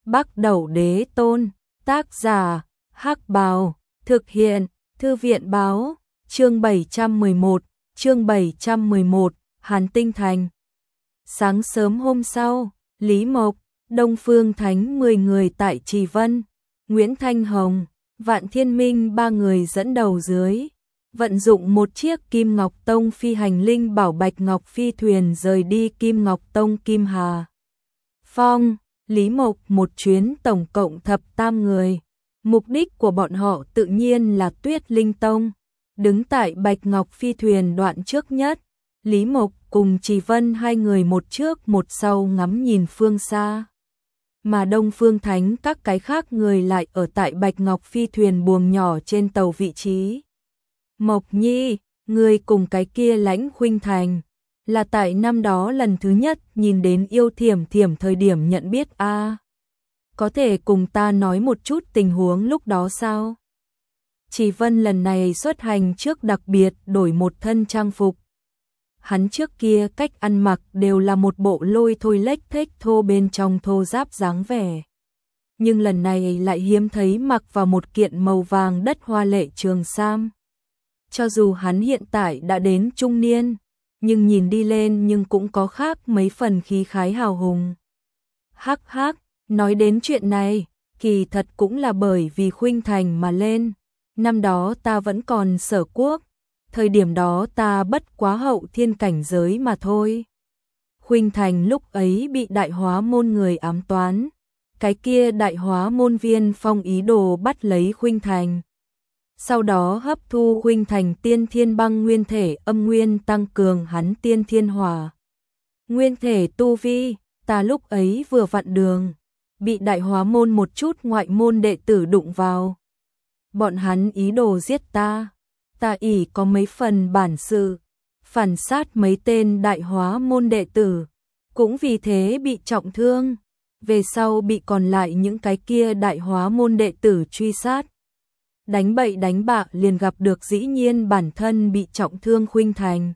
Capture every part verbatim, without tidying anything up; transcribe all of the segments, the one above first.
Bắc Đẩu Đế Tôn, tác giả, Hắc Bào, thực hiện, Thư viện báo, chương bảy trăm mười một, chương bảy trăm mười một, Hàn Tinh Thành. Sáng sớm hôm sau, Lý Mộc, Đông Phương Thánh mười người tại Trì Vân, Nguyễn Thanh Hồng, Vạn Thiên Minh ba người dẫn đầu dưới, vận dụng một chiếc Kim Ngọc Tông phi hành linh bảo Bạch Ngọc phi thuyền rời đi Kim Ngọc Tông Kim Hà Phong. Lý Mộc một chuyến tổng cộng thập tam người. Mục đích của bọn họ tự nhiên là Tuyết Linh Tông. Đứng tại Bạch Ngọc phi thuyền đoạn trước nhất, Lý Mộc cùng Trì Vân hai người một trước một sau ngắm nhìn phương xa. Mà Đông Phương Thánh các cái khác người lại ở tại Bạch Ngọc phi thuyền buồng nhỏ trên tàu vị trí. Mộc Nhi, người cùng cái kia Lãnh Khuynh Thành, là tại năm đó lần thứ nhất nhìn đến Yêu Thiểm Thiểm thời điểm nhận biết a à. Có thể cùng ta nói một chút tình huống lúc đó sao? Trì Vân lần này xuất hành trước đặc biệt đổi một thân trang phục. Hắn trước kia cách ăn mặc đều là một bộ lôi thôi lếch thếch thô bên trong thô giáp dáng vẻ. Nhưng lần này lại hiếm thấy mặc vào một kiện màu vàng đất hoa lệ trường sam. Cho dù hắn hiện tại đã đến trung niên, nhưng nhìn đi lên nhưng cũng có khác mấy phần khí khái hào hùng. Hắc hắc, nói đến chuyện này, kỳ thật cũng là bởi vì Khuynh Thành mà lên. Năm đó ta vẫn còn Sở Quốc, thời điểm đó ta bất quá hậu thiên cảnh giới mà thôi. Khuynh Thành lúc ấy bị Đại Hóa Môn người ám toán, cái kia Đại Hóa Môn Viên Phong ý đồ bắt lấy Khuynh Thành. Sau đó hấp thu Khuynh Thành tiên thiên băng nguyên thể âm nguyên tăng cường hắn tiên thiên hỏa nguyên thể tu vi. Ta lúc ấy vừa vặn đường, bị Đại Hóa Môn một chút ngoại môn đệ tử đụng vào. Bọn hắn ý đồ giết ta, ta ỷ có mấy phần bản sự, phản sát mấy tên Đại Hóa Môn đệ tử, cũng vì thế bị trọng thương. Về sau bị còn lại những cái kia Đại Hóa Môn đệ tử truy sát. Đánh bậy đánh bạ liền gặp được dĩ nhiên bản thân bị trọng thương Khuynh Thành.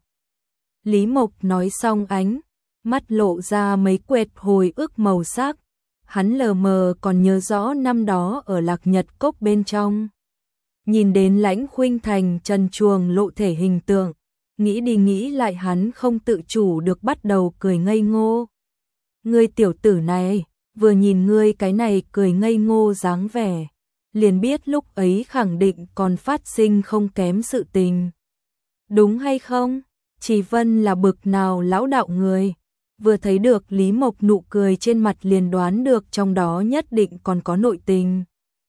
Lý Mộc nói xong ánh mắt lộ ra mấy quệt hồi ức màu sắc. Hắn lờ mờ còn nhớ rõ năm đó ở Lạc Nhật Cốc bên trong. Nhìn đến Lãnh Khuynh Thành trần truồng lộ thể hình tượng, nghĩ đi nghĩ lại hắn không tự chủ được bắt đầu cười ngây ngô. Ngươi tiểu tử này, vừa nhìn ngươi cái này cười ngây ngô dáng vẻ, liền biết lúc ấy khẳng định còn phát sinh không kém sự tình. Đúng hay không? Trì Vân là bực nào lão đạo người, vừa thấy được Lý Mộc nụ cười trên mặt liền đoán được trong đó nhất định còn có nội tình.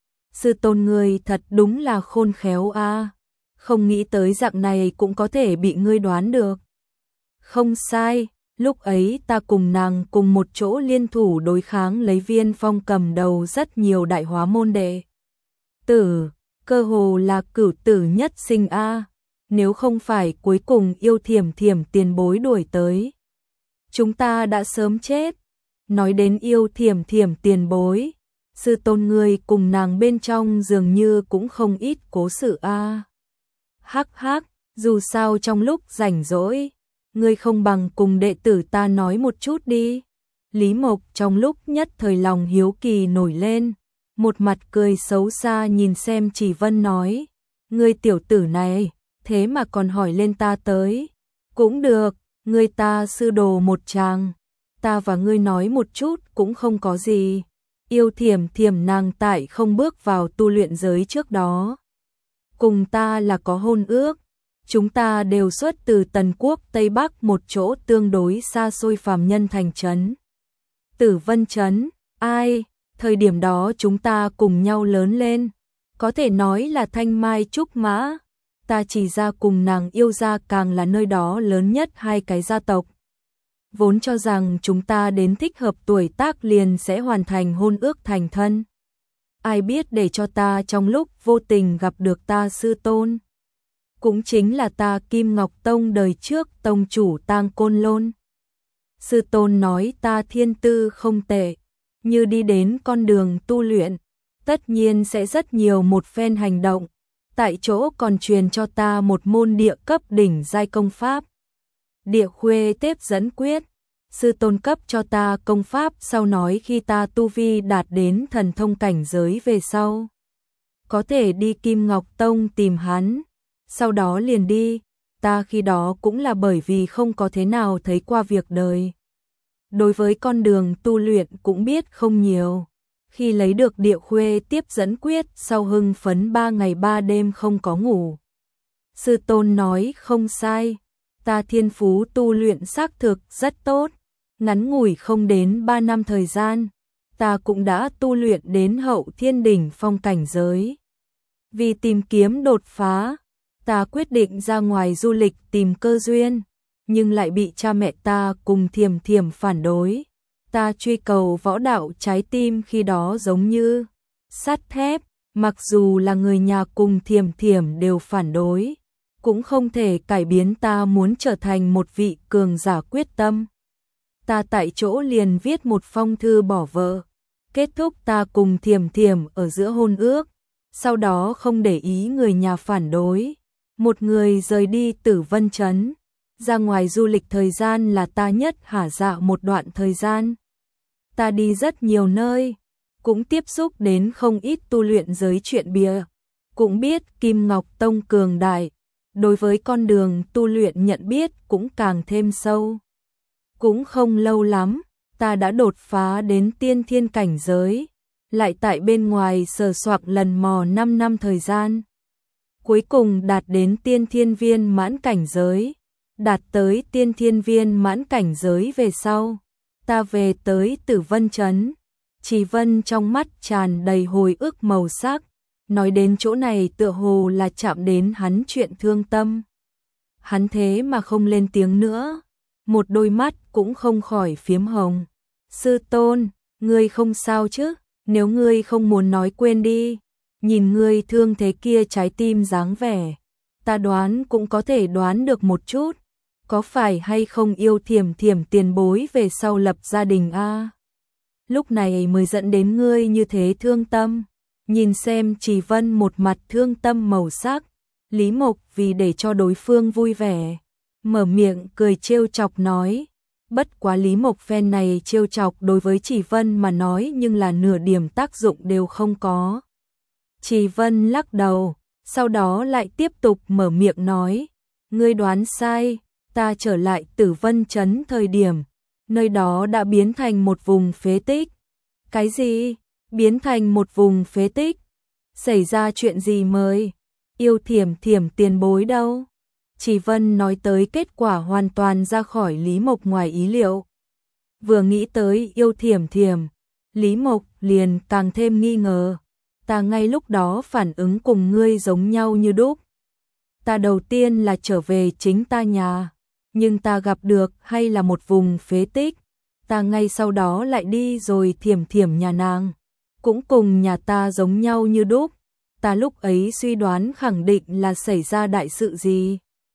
Sư tôn ngươi thật đúng là khôn khéo a, à. Không nghĩ tới dạng này cũng có thể bị ngươi đoán được. Không sai, lúc ấy ta cùng nàng cùng một chỗ liên thủ đối kháng lấy Viên Phong cầm đầu rất nhiều Đại Hóa Môn đệ tử, cơ hồ là cửu tử nhất sinh a, à. Nếu không phải cuối cùng Yêu Thiểm Thiểm tiền bối đuổi tới, chúng ta đã sớm chết. Nói đến Yêu Thiểm Thiểm tiền bối, sư tôn ngươi cùng nàng bên trong dường như cũng không ít cố sự a. À. Hắc hắc, dù sao trong lúc rảnh rỗi, ngươi không bằng cùng đệ tử ta nói một chút đi. Lý Mộc trong lúc nhất thời lòng hiếu kỳ nổi lên, một mặt cười xấu xa nhìn xem Trì Vân nói, ngươi tiểu tử này, thế mà còn hỏi lên ta tới. Cũng được, ngươi ta sư đồ một chàng, ta và ngươi nói một chút cũng không có gì. Yêu Thiểm Thiểm nàng tại không bước vào tu luyện giới trước đó, cùng ta là có hôn ước. Chúng ta đều xuất từ Tần Quốc Tây Bắc một chỗ tương đối xa xôi phàm nhân thành trấn Tử Vân Trấn. Ai, thời điểm đó chúng ta cùng nhau lớn lên, có thể nói là thanh mai trúc mã. Ta chỉ ra cùng nàng yêu ra càng là nơi đó lớn nhất hai cái gia tộc. Vốn cho rằng chúng ta đến thích hợp tuổi tác liền sẽ hoàn thành hôn ước thành thân. Ai biết để cho ta trong lúc vô tình gặp được ta sư tôn, cũng chính là ta Kim Ngọc Tông đời trước tông chủ Tang Côn Lôn. Sư tôn nói ta thiên tư không tệ, như đi đến con đường tu luyện, tất nhiên sẽ rất nhiều một phen hành động. Tại chỗ còn truyền cho ta một môn địa cấp đỉnh giai công pháp, Địa Khuê Tếp Dẫn Quyết. sư tôn cấp cho ta công pháp, sau nói khi ta tu vi đạt đến thần thông cảnh giới về sau, có thể đi Kim Ngọc Tông tìm hắn, sau đó liền đi, ta khi đó cũng là bởi vì không có thế nào thấy qua việc đời. Đối với con đường tu luyện cũng biết không nhiều. Khi lấy được Địa Khuê tiếp dẫn quyết, sau hưng phấn ba ngày ba đêm không có ngủ. Sư tôn nói không sai, ta thiên phú tu luyện xác thực rất tốt, ngắn ngủi không đến ba năm thời gian, ta cũng đã tu luyện đến hậu thiên đỉnh phong cảnh giới. Vì tìm kiếm đột phá, ta quyết định ra ngoài du lịch tìm cơ duyên, nhưng lại bị cha mẹ ta cùng Thiểm Thiểm phản đối. Ta truy cầu võ đạo, trái tim khi đó giống như sắt thép, mặc dù là người nhà cùng Thiểm Thiểm đều phản đối, cũng không thể cải biến ta muốn trở thành một vị cường giả quyết tâm. Ta tại chỗ liền viết một phong thư bỏ vợ, kết thúc ta cùng Thiểm Thiểm ở giữa hôn ước, sau đó không để ý người nhà phản đối, một người rời đi Tử Vân Trấn. Ra ngoài du lịch thời gian là ta nhất hả dạ một đoạn thời gian. Ta đi rất nhiều nơi, cũng tiếp xúc đến không ít tu luyện giới chuyện bìa, cũng biết Kim Ngọc Tông cường đại, đối với con đường tu luyện nhận biết cũng càng thêm sâu. Cũng không lâu lắm, ta đã đột phá đến tiên thiên cảnh giới, lại tại bên ngoài sờ soạc lần mò năm năm thời gian. Cuối cùng đạt đến tiên thiên viên mãn cảnh giới. Đạt tới tiên thiên viên mãn cảnh giới về sau, ta về tới Tử Vân Trấn. Trì Vân trong mắt tràn đầy hồi ức màu sắc, nói đến chỗ này tựa hồ là chạm đến hắn chuyện thương tâm. Hắn thế mà không lên tiếng nữa, một đôi mắt cũng không khỏi phiếm hồng. Sư tôn, ngươi không sao chứ? Nếu ngươi không muốn nói quên đi, nhìn ngươi thương thế kia trái tim dáng vẻ, ta đoán cũng có thể đoán được một chút. Có phải hay không yêu Thiểm Thiểm tiền bối về sau lập gia đình a? Lúc này mới dẫn đến ngươi như thế thương tâm. Nhìn xem Trì Vân một mặt thương tâm màu sắc, Lý Mộc vì để cho đối phương vui vẻ, mở miệng cười trêu chọc nói. Bất quá Lý Mộc phen này trêu chọc đối với Trì Vân mà nói nhưng là nửa điểm tác dụng đều không có. Trì Vân lắc đầu, sau đó lại tiếp tục mở miệng nói. Ngươi đoán sai. Ta trở lại Tử Vân Trấn thời điểm, nơi đó đã biến thành một vùng phế tích. Cái gì? Biến thành một vùng phế tích? Xảy ra chuyện gì mới? Yêu Thiểm Thiểm tiền bối đâu? Trì Vân nói tới kết quả hoàn toàn ra khỏi Lý Mộc ngoài ý liệu. Vừa nghĩ tới Yêu Thiểm Thiểm, Lý Mộc liền càng thêm nghi ngờ. Ta ngay lúc đó phản ứng cùng ngươi giống nhau như đúc. Ta đầu tiên là trở về chính ta nhà, nhưng ta gặp được hay là một vùng phế tích. Ta ngay sau đó lại đi rồi Thiểm Thiểm nhà nàng, cũng cùng nhà ta giống nhau như đúc. Ta lúc ấy suy đoán khẳng định là xảy ra đại sự gì.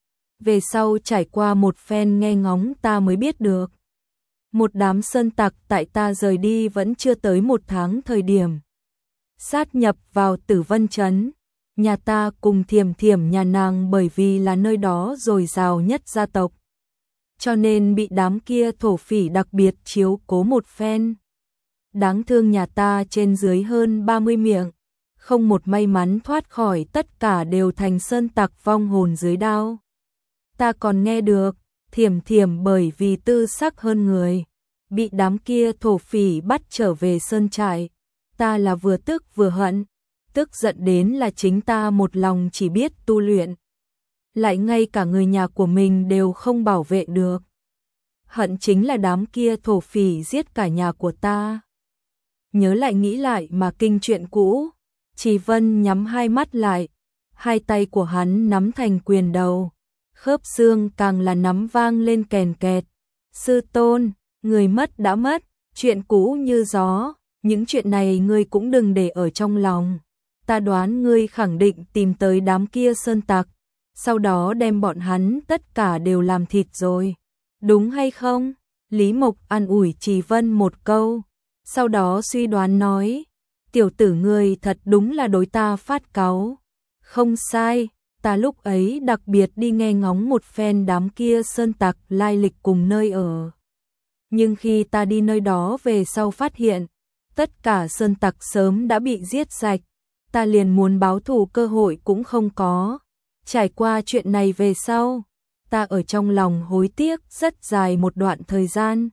Về sau trải qua một phen nghe ngóng ta mới biết được. Một đám sơn tặc tại ta rời đi vẫn chưa tới một tháng thời điểm, sát nhập vào Tử Vân Trấn. Nhà ta cùng Thiểm Thiểm nhà nàng bởi vì là nơi đó dồi dào nhất gia tộc, cho nên bị đám kia thổ phỉ đặc biệt chiếu cố một phen. Đáng thương nhà ta trên dưới hơn ba mươi miệng, không một may mắn thoát khỏi, tất cả đều thành sơn tặc vong hồn dưới đao. Ta còn nghe được, Thiểm Thiểm bởi vì tư sắc hơn người, bị đám kia thổ phỉ bắt trở về sơn trại. Ta là vừa tức vừa hận, tức giận đến là chính ta một lòng chỉ biết tu luyện, lại ngay cả người nhà của mình đều không bảo vệ được. Hận chính là đám kia thổ phỉ giết cả nhà của ta. Nhớ lại nghĩ lại mà kinh chuyện cũ. Trì Vân nhắm hai mắt lại, hai tay của hắn nắm thành quyền đầu, khớp xương càng là nắm vang lên kèn kẹt. Sư tôn, người mất đã mất, chuyện cũ như gió, những chuyện này ngươi cũng đừng để ở trong lòng. Ta đoán ngươi khẳng định tìm tới đám kia sơn tặc, sau đó đem bọn hắn tất cả đều làm thịt rồi, đúng hay không? Lý Mộc an ủi Trì Vân một câu, sau đó suy đoán nói, tiểu tử ngươi thật đúng là đối ta phát cáu. Không sai, ta lúc ấy đặc biệt đi nghe ngóng một phen đám kia sơn tặc lai lịch cùng nơi ở. Nhưng khi ta đi nơi đó về sau phát hiện, tất cả sơn tặc sớm đã bị giết sạch, ta liền muốn báo thù cơ hội cũng không có. Trải qua chuyện này về sau, ta ở trong lòng hối tiếc rất dài một đoạn thời gian.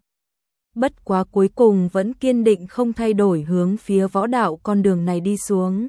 Bất quá cuối cùng vẫn kiên định không thay đổi hướng phía võ đạo con đường này đi xuống.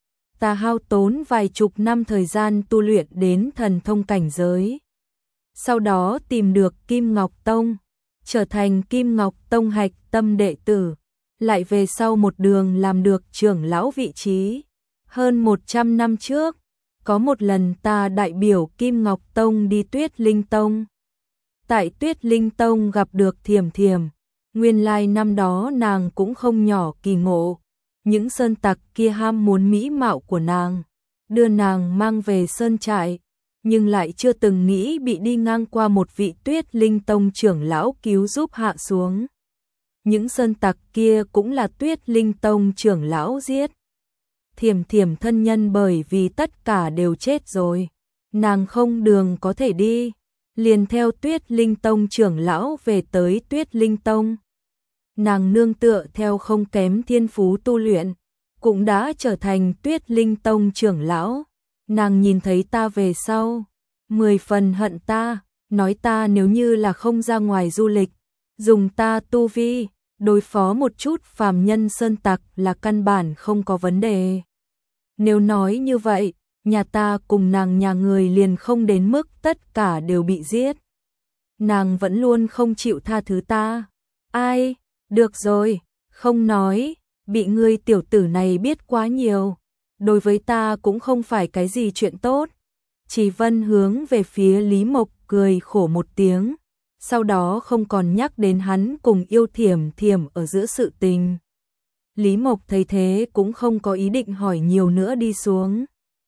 Ta hao tốn vài chục năm thời gian tu luyện đến thần thông cảnh giới. Sau đó tìm được Kim Ngọc Tông, trở thành Kim Ngọc Tông hạch tâm đệ tử, lại về sau một đường làm được trưởng lão vị trí. Hơn một trăm năm trước, có một lần ta đại biểu Kim Ngọc Tông đi Tuyết Linh Tông. Tại Tuyết Linh Tông gặp được Thiểm Thiểm, nguyên lai năm đó nàng cũng không nhỏ kỳ ngộ. Những sơn tặc kia ham muốn mỹ mạo của nàng, đưa nàng mang về sơn trại, nhưng lại chưa từng nghĩ bị đi ngang qua một vị Tuyết Linh Tông trưởng lão cứu giúp hạ xuống. Những sơn tặc kia cũng là Tuyết Linh Tông trưởng lão giết. Thiểm Thiểm thân nhân bởi vì tất cả đều chết rồi, nàng không đường có thể đi, liền theo Tuyết Linh Tông trưởng lão về tới Tuyết Linh Tông. Nàng nương tựa theo không kém thiên phú tu luyện, cũng đã trở thành Tuyết Linh Tông trưởng lão. Nàng nhìn thấy ta về sau, mười phần hận ta, nói ta nếu như là không ra ngoài du lịch, dùng ta tu vi, đối phó một chút phàm nhân sơn tặc là căn bản không có vấn đề. Nếu nói như vậy, nhà ta cùng nàng nhà người liền không đến mức tất cả đều bị giết. Nàng vẫn luôn không chịu tha thứ ta. Ai, được rồi, không nói, bị ngươi tiểu tử này biết quá nhiều. Đối với ta cũng không phải cái gì chuyện tốt. Chỉ Vân hướng về phía Lý Mộc cười khổ một tiếng, sau đó không còn nhắc đến hắn cùng Yêu Thiểm Thiểm ở giữa sự tình. Lý Mộc thấy thế cũng không có ý định hỏi nhiều nữa đi xuống.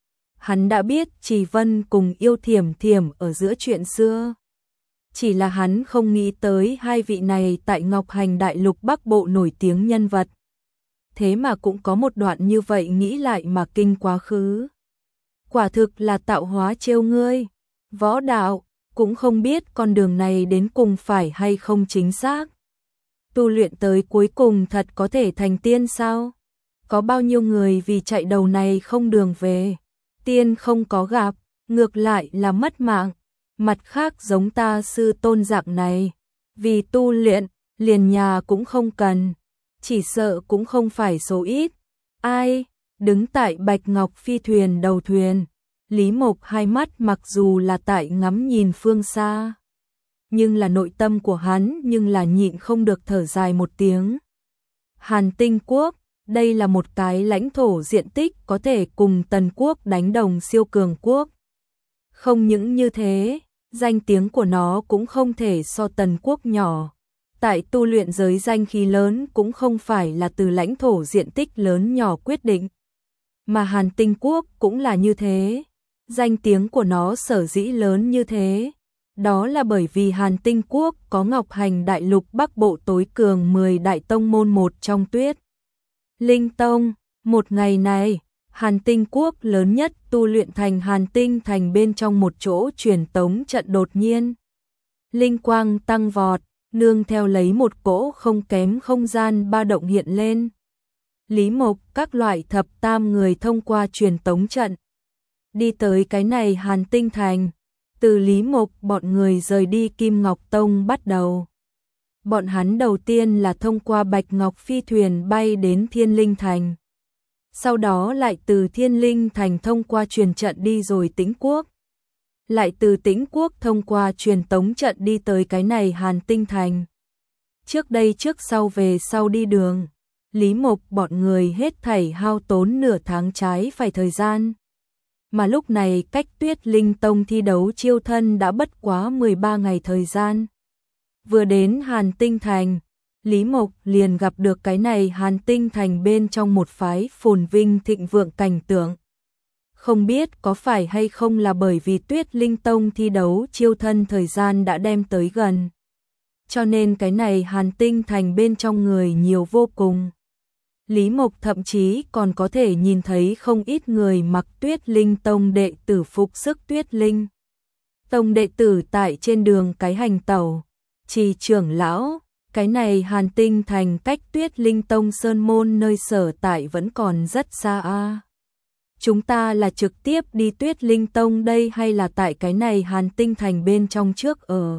Hắn đã biết Chỉ Vân cùng Yêu Thiểm Thiểm ở giữa chuyện xưa. Chỉ là hắn không nghĩ tới hai vị này tại Ngọc Hành Đại Lục Bắc Bộ nổi tiếng nhân vật. Thế mà cũng có một đoạn như vậy nghĩ lại mà kinh quá khứ. Quả thực là tạo hóa trêu ngươi. Võ đạo, cũng không biết con đường này đến cùng phải hay không chính xác. Tu luyện tới cuối cùng thật có thể thành tiên sao? Có bao nhiêu người vì chạy đầu này không đường về, tiên không có gặp, ngược lại là mất mạng. Mặt khác giống ta sư tôn dạng này, vì tu luyện, liền nhà cũng không cần, chỉ sợ cũng không phải số ít. Ai, đứng tại Bạch Ngọc phi thuyền đầu thuyền, Lý Mộc hai mắt mặc dù là tại ngắm nhìn phương xa, nhưng là nội tâm của hắn nhưng là nhịn không được thở dài một tiếng. Hàn Tinh Quốc, đây là một cái lãnh thổ diện tích có thể cùng Tần Quốc đánh đồng siêu cường quốc. Không những như thế, danh tiếng của nó cũng không thể so Tần Quốc nhỏ. Tại tu luyện giới danh khí lớn cũng không phải là từ lãnh thổ diện tích lớn nhỏ quyết định. Mà Hàn Tinh Quốc cũng là như thế. Danh tiếng của nó sở dĩ lớn như thế, đó là bởi vì Hàn Tinh Quốc có Ngọc Hành Đại Lục Bắc Bộ tối cường mười đại tông môn một trong Tuyết Linh Tông. Một ngày này, Hàn Tinh Quốc lớn nhất tu luyện thành Hàn Tinh thành bên trong một chỗ truyền tống trận đột nhiên. Linh quang tăng vọt, nương theo lấy một cỗ không kém không gian ba động hiện lên. Lý Mộc các loại thập tam người thông qua truyền tống trận, đi tới cái này Hàn Tinh thành. Từ Lý Mộc bọn người rời đi Kim Ngọc Tông bắt đầu. Bọn hắn đầu tiên là thông qua Bạch Ngọc phi thuyền bay đến Thiên Linh thành. Sau đó lại từ Thiên Linh thành thông qua truyền trận đi rồi Tĩnh Quốc. Lại từ Tĩnh Quốc thông qua truyền tống trận đi tới cái này Hàn Tinh thành. Trước đây trước sau về sau đi đường, Lý Mộc bọn người hết thảy hao tốn nửa tháng trái phải thời gian. Mà lúc này cách Tuyết Linh Tông thi đấu chiêu thân đã bất quá mười ba ngày thời gian. Vừa đến Hàn Tinh thành, Lý Mộc liền gặp được cái này Hàn Tinh thành bên trong một phái phồn vinh thịnh vượng cảnh tượng. Không biết có phải hay không là bởi vì Tuyết Linh Tông thi đấu chiêu thân thời gian đã đem tới gần, cho nên cái này Hàn Tinh thành bên trong người nhiều vô cùng. Lý Mộc thậm chí còn có thể nhìn thấy không ít người mặc Tuyết Linh Tông đệ tử phục sức Tuyết Linh Tông đệ tử tại trên đường cái hành tẩu. Trì trưởng lão, Cái này Hàn Tinh Thành cách Tuyết Linh Tông Sơn Môn nơi sở tại vẫn còn rất xa a. Chúng ta là trực tiếp đi Tuyết Linh Tông đây hay là tại cái này Hàn Tinh Thành bên trong trước ở?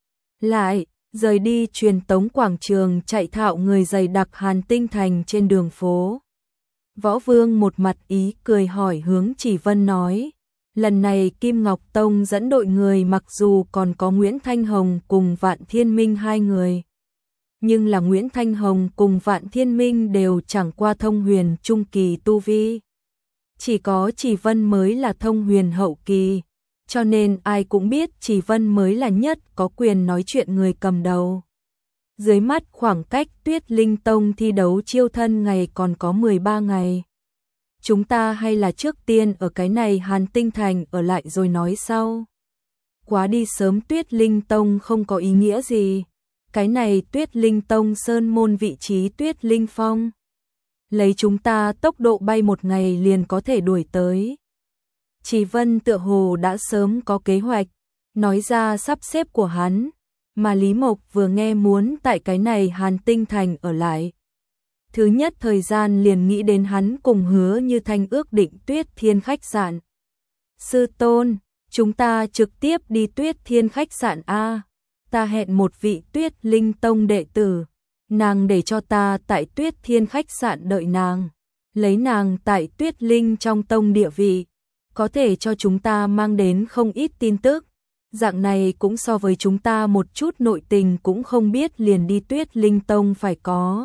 Lại, rời đi truyền tống quảng trường chạy thạo người dày đặc Hàn Tinh Thành trên đường phố. Võ Vương một mặt ý cười hỏi hướng Chỉ Vân nói, lần này Kim Ngọc Tông dẫn đội người mặc dù còn có Nguyễn Thanh Hồng cùng Vạn Thiên Minh hai người. Nhưng là Nguyễn Thanh Hồng cùng Vạn Thiên Minh đều chẳng qua thông huyền trung kỳ tu vi. Chỉ có Chỉ Vân mới là thông huyền hậu kỳ, cho nên ai cũng biết Chỉ Vân mới là nhất có quyền nói chuyện người cầm đầu. Dưới mắt khoảng cách Tuyết Linh Tông thi đấu chiêu thân ngày còn có mười ba ngày. Chúng ta hay là trước tiên ở cái này Hàn Tinh Thành ở lại rồi nói sau. Quá đi sớm Tuyết Linh Tông không có ý nghĩa gì. Cái này Tuyết Linh Tông Sơn Môn vị trí Tuyết Linh Phong. Lấy chúng ta tốc độ bay một ngày liền có thể đuổi tới. Chỉ Vân tựa hồ đã sớm có kế hoạch, nói ra sắp xếp của hắn, mà Lý Mộc vừa nghe muốn tại cái này Hàn Tinh Thành ở lại. Thứ nhất thời gian liền nghĩ đến hắn cùng Hứa Như Thanh ước định Tuyết Thiên khách sạn. Sư tôn, chúng ta trực tiếp đi Tuyết Thiên khách sạn a. Ta hẹn một vị Tuyết Linh Tông đệ tử, nàng để cho ta tại Tuyết Thiên khách sạn đợi nàng, lấy nàng tại Tuyết Linh trong tông địa vị, có thể cho chúng ta mang đến không ít tin tức. Dạng này cũng so với chúng ta một chút nội tình cũng không biết liền đi Tuyết Linh Tông phải có.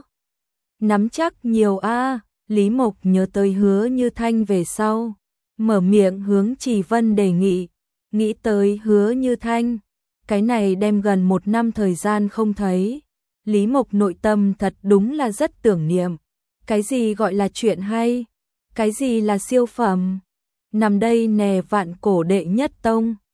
Nắm chắc nhiều a. Lý Mộc nhớ tới Hứa Như Thanh về sau, mở miệng hướng Chỉ Vân đề nghị, nghĩ tới Hứa Như Thanh. Cái này đem gần một năm thời gian không thấy. Lý Mộc nội tâm thật đúng là rất tưởng niệm. Cái gì gọi là chuyện hay? Cái gì là siêu phẩm? Nằm đây nè vạn cổ đệ nhất tông.